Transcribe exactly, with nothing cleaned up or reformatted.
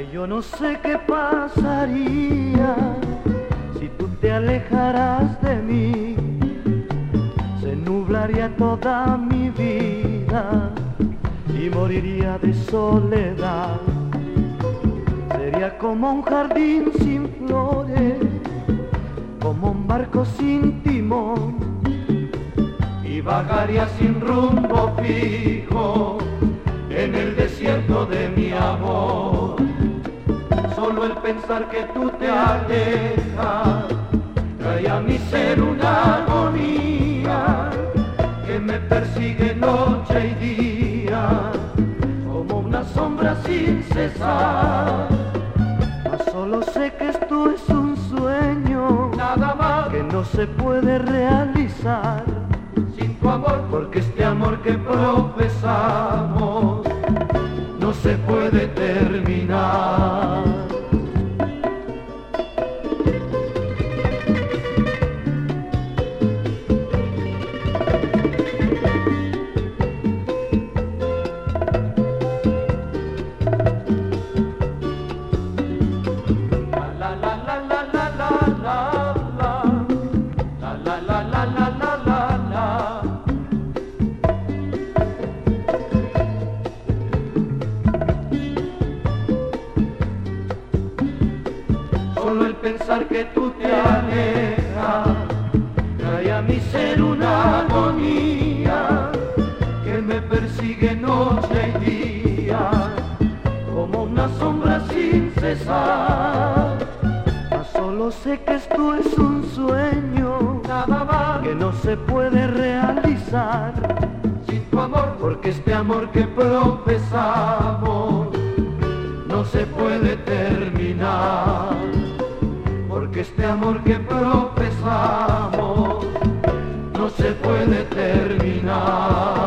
Yo no sé qué pasaría si tú te alejaras de mí. Se nublaría toda mi vida y moriría de soledad. Sería como un jardín sin flores, como un barco sin timón, y vagaría sin rumbo fijo en el desierto de mi amor. Solo el pensar que tú te alejas trae a mi ser una agonía que me persigue noche y día como una sombra sin cesar. Mas solo sé que esto es un sueño, nada más, que no se puede realizar sin tu amor, porque este amor que profesamos no se puede terminar. Solo el pensar que tú te alejas trae a mi ser una agonía que me persigue noche y día como una sombra sin cesar. Mas solo sé que esto es un sueño, nada más, que no se puede realizar sin tu amor, porque este amor que profesamos no se puede terminar. Porque este amor que profesamos no se puede terminar.